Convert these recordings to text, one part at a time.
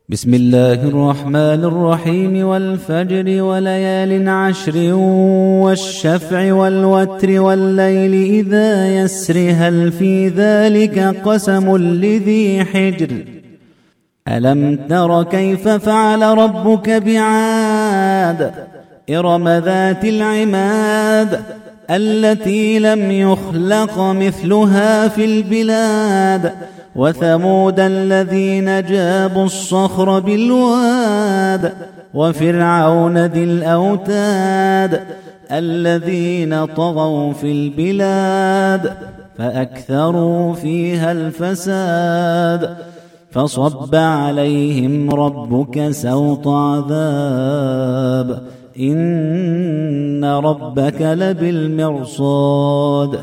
بسم الله الرحمن الرحيم والفجر وليال عشر والشفع والوتر والليل إذا يسر هل في ذلك قسم لذي حجر ألم تر كيف فعل ربك بعاد إرم ذات العماد التي لم يخلق مثلها في البلاد وثمود الذين جابوا الصخر بالواد وفرعون ذي الأوتاد الذين طغوا في البلاد فأكثروا فيها الفساد فصب عليهم ربك سوط عذاب إن ربك لبالمرصاد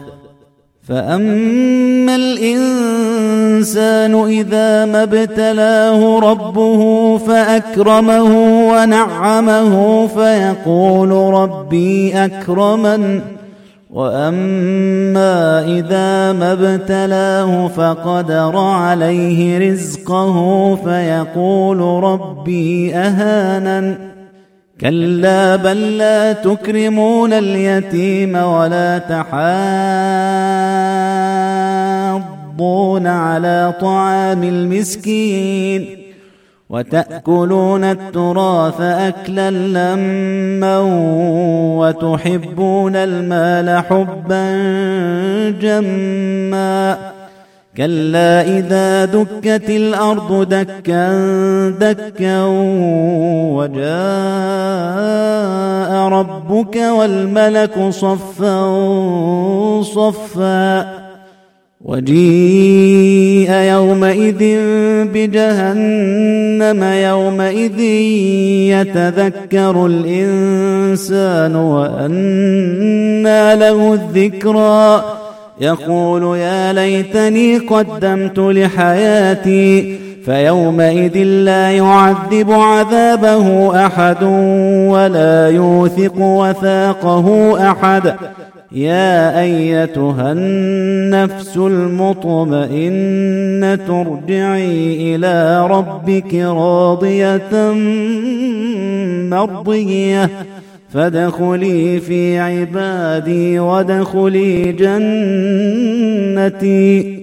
فأما الإنسان إذا ما ابتلاه ربه فأكرمه ونعمه فيقول ربي أكرمن وأما إذا ما ابتلاه فقدر عليه رزقه فيقول ربي أهانن كلا بل لا تكرمون اليتيم ولا تحاضون على طعام المسكين وتأكلون التراث أكلا لما وتحبون المال حبا جما كلا إذا دكت الأرض دكا دكا وجاء ربك والملك صفا صفا وجيء يومئذ بجهنم يومئذ يتذكر الإنسان وأنى له الذكرى يقول يا ليتني قدمت لحياتي فيومئذ لا يعذب عذابه أحد ولا يوثق وثاقه أحد يا أيتها النفس المطمئنة ارجعي إلى ربك راضية مرضية فادخلي في عبادي وادخلي جنتي